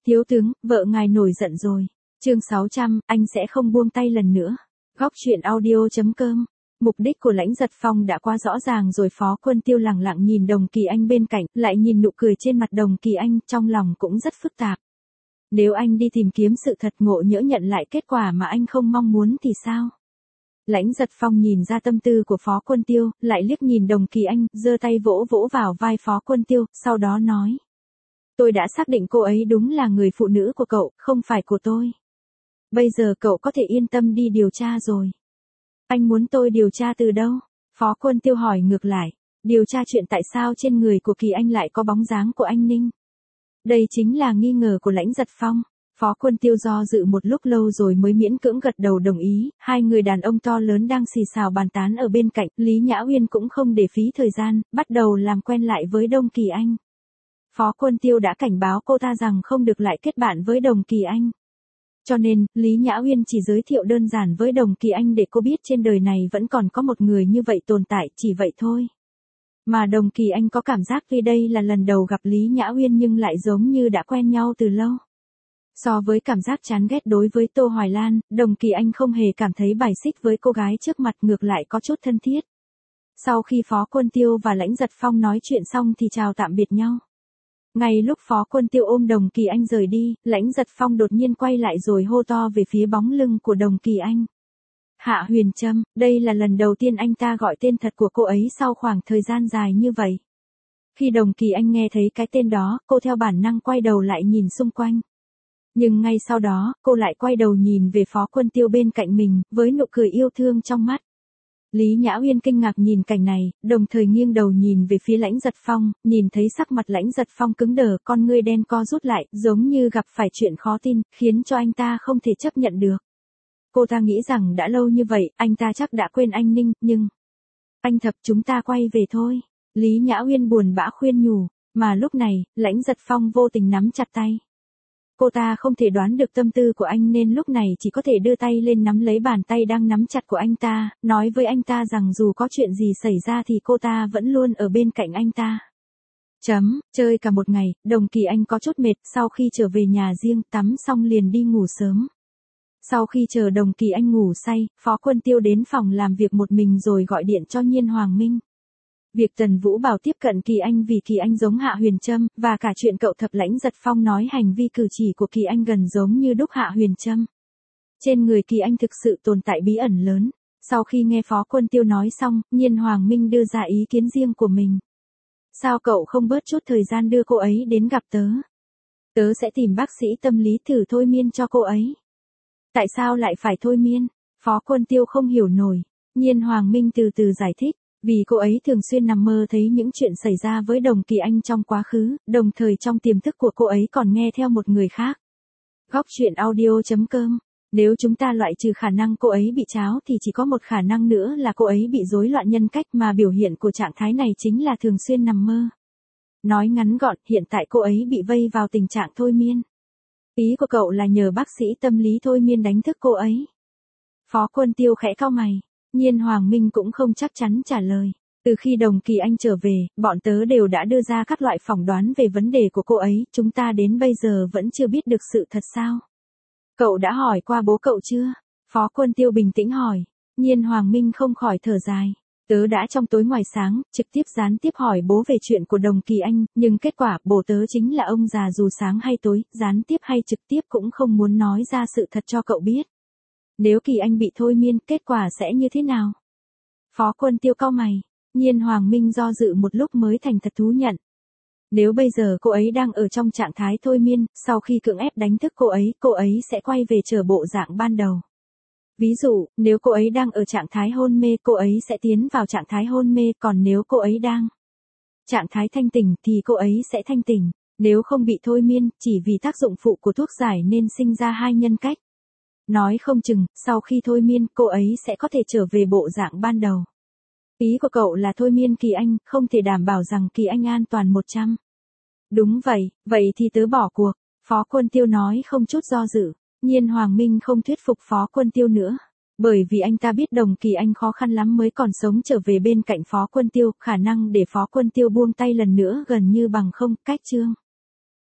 Thiếu tướng, vợ ngài nổi giận rồi. Chương 600, anh sẽ không buông tay lần nữa. Góc truyện audio.com. Mục đích của Lãnh Giật Phong đã quá rõ ràng rồi. Phó Quân Tiêu lẳng lặng nhìn Đồng Kỳ Anh bên cạnh, lại nhìn nụ cười trên mặt Đồng Kỳ Anh, trong lòng cũng rất phức tạp. Nếu anh đi tìm kiếm sự thật, ngộ nhỡ nhận lại kết quả mà anh không mong muốn thì sao? Lãnh Giật Phong nhìn ra tâm tư của Phó Quân Tiêu, lại liếc nhìn Đồng Kỳ Anh, giơ tay vỗ vỗ vào vai Phó Quân Tiêu, sau đó nói. Tôi đã xác định cô ấy đúng là người phụ nữ của cậu, không phải của tôi. Bây giờ cậu có thể yên tâm đi điều tra rồi. Anh muốn tôi điều tra từ đâu? Phó Quân Tiêu hỏi ngược lại. Điều tra chuyện tại sao trên người của Kỳ Anh lại có bóng dáng của anh Ninh. Đây chính là nghi ngờ của Lãnh Giật Phong. Phó Quân Tiêu do dự một lúc lâu rồi mới miễn cưỡng gật đầu đồng ý. Hai người đàn ông to lớn đang xì xào bàn tán ở bên cạnh. Lý Nhã Uyên cũng không để phí thời gian, bắt đầu làm quen lại với Đồng Kỳ Anh. Phó Quân Tiêu đã cảnh báo cô ta rằng không được lại kết bạn với Đồng Kỳ Anh. Cho nên, Lý Nhã Uyên chỉ giới thiệu đơn giản với Đồng Kỳ Anh để cô biết trên đời này vẫn còn có một người như vậy tồn tại, chỉ vậy thôi. Mà Đồng Kỳ Anh có cảm giác vì đây là lần đầu gặp Lý Nhã Uyên nhưng lại giống như đã quen nhau từ lâu. So với cảm giác chán ghét đối với Tô Hoài Lan, Đồng Kỳ Anh không hề cảm thấy bài xích với cô gái trước mặt, ngược lại có chút thân thiết. Sau khi Phó Quân Tiêu và Lãnh Giật Phong nói chuyện xong thì chào tạm biệt nhau. Ngay lúc Phó Quân Tiêu ôm Đồng Kỳ Anh rời đi, Lãnh Giật Phong đột nhiên quay lại rồi hô to về phía bóng lưng của Đồng Kỳ Anh. Hạ Huyền Trâm, đây là lần đầu tiên anh ta gọi tên thật của cô ấy sau khoảng thời gian dài như vậy. Khi Đồng Kỳ Anh nghe thấy cái tên đó, cô theo bản năng quay đầu lại nhìn xung quanh. Nhưng ngay sau đó, cô lại quay đầu nhìn về Phó Quân Tiêu bên cạnh mình, với nụ cười yêu thương trong mắt. Lý Nhã Uyên kinh ngạc nhìn cảnh này, đồng thời nghiêng đầu nhìn về phía Lãnh Giật Phong, nhìn thấy sắc mặt Lãnh Giật Phong cứng đờ, con ngươi đen co rút lại, giống như gặp phải chuyện khó tin, khiến cho anh ta không thể chấp nhận được. Cô ta nghĩ rằng đã lâu như vậy, anh ta chắc đã quên anh Ninh, nhưng... Anh Thập, chúng ta quay về thôi. Lý Nhã Uyên buồn bã khuyên nhủ, mà lúc này, Lãnh Giật Phong vô tình nắm chặt tay. Cô ta không thể đoán được tâm tư của anh nên lúc này chỉ có thể đưa tay lên nắm lấy bàn tay đang nắm chặt của anh ta, nói với anh ta rằng dù có chuyện gì xảy ra thì cô ta vẫn luôn ở bên cạnh anh ta. Chơi cả một ngày, Đồng Kỳ Anh có chút mệt, sau khi trở về nhà riêng, tắm xong liền đi ngủ sớm. Sau khi chờ Đồng Kỳ Anh ngủ say, Phó Quân Tiêu đến phòng làm việc một mình rồi gọi điện cho Nhiên Hoàng Minh. Việc Tần Vũ Bảo tiếp cận Kỳ Anh vì Kỳ Anh giống Hạ Huyền Trâm, và cả chuyện cậu Thập Lãnh Giật Phong nói hành vi cử chỉ của Kỳ Anh gần giống như đúc Hạ Huyền Trâm. Trên người Kỳ Anh thực sự tồn tại bí ẩn lớn. Sau khi nghe Phó Quân Tiêu nói xong, Nhiên Hoàng Minh đưa ra ý kiến riêng của mình. Sao cậu không bớt chút thời gian đưa cô ấy đến gặp tớ? Tớ sẽ tìm bác sĩ tâm lý thử thôi miên cho cô ấy. Tại sao lại phải thôi miên? Phó Quân Tiêu không hiểu nổi. Nhiên Hoàng Minh từ từ giải thích. Vì cô ấy thường xuyên nằm mơ thấy những chuyện xảy ra với Đồng Kỳ Anh trong quá khứ, đồng thời trong tiềm thức của cô ấy còn nghe theo một người khác. Góc truyện audio.com. Nếu chúng ta loại trừ khả năng cô ấy bị tráo thì chỉ có một khả năng nữa là cô ấy bị rối loạn nhân cách, mà biểu hiện của trạng thái này chính là thường xuyên nằm mơ. Nói ngắn gọn, hiện tại cô ấy bị vây vào tình trạng thôi miên. Ý của cậu là nhờ bác sĩ tâm lý thôi miên đánh thức cô ấy. Phó Quân Tiêu khẽ cau mày. Nhiên Hoàng Minh cũng không chắc chắn trả lời. Từ khi Đồng Kỳ Anh trở về, bọn tớ đều đã đưa ra các loại phỏng đoán về vấn đề của cô ấy, chúng ta đến bây giờ vẫn chưa biết được sự thật sao? Cậu đã hỏi qua bố cậu chưa? Phó Quân Tiêu bình tĩnh hỏi. Nhiên Hoàng Minh không khỏi thở dài. Tớ đã trong tối ngoài sáng, trực tiếp gián tiếp hỏi bố về chuyện của Đồng Kỳ Anh, nhưng kết quả bố tớ chính là ông già dù sáng hay tối, gián tiếp hay trực tiếp cũng không muốn nói ra sự thật cho cậu biết. Nếu Kỳ Anh bị thôi miên, kết quả sẽ như thế nào? Phó Quân Tiêu cau mày. Nhiên Hoàng Minh do dự một lúc mới thành thật thú nhận. Nếu bây giờ cô ấy đang ở trong trạng thái thôi miên, sau khi cưỡng ép đánh thức cô ấy sẽ quay về trở bộ dạng ban đầu. Ví dụ, nếu cô ấy đang ở trạng thái hôn mê, cô ấy sẽ tiến vào trạng thái hôn mê, còn nếu cô ấy đang trạng thái thanh tỉnh thì cô ấy sẽ thanh tỉnh. Nếu không bị thôi miên, chỉ vì tác dụng phụ của thuốc giải nên sinh ra hai nhân cách. Nói không chừng, sau khi thôi miên, cô ấy sẽ có thể trở về bộ dạng ban đầu. Ý của cậu là thôi miên Kỳ Anh, không thể đảm bảo rằng Kỳ Anh an toàn 100. Đúng vậy, vậy thì tớ bỏ cuộc. Phó Quân Tiêu nói không chút do dự. Nhiên Hoàng Minh không thuyết phục Phó Quân Tiêu nữa. Bởi vì anh ta biết Đồng Kỳ Anh khó khăn lắm mới còn sống trở về bên cạnh Phó Quân Tiêu, khả năng để Phó Quân Tiêu buông tay lần nữa gần như bằng không. Cách chương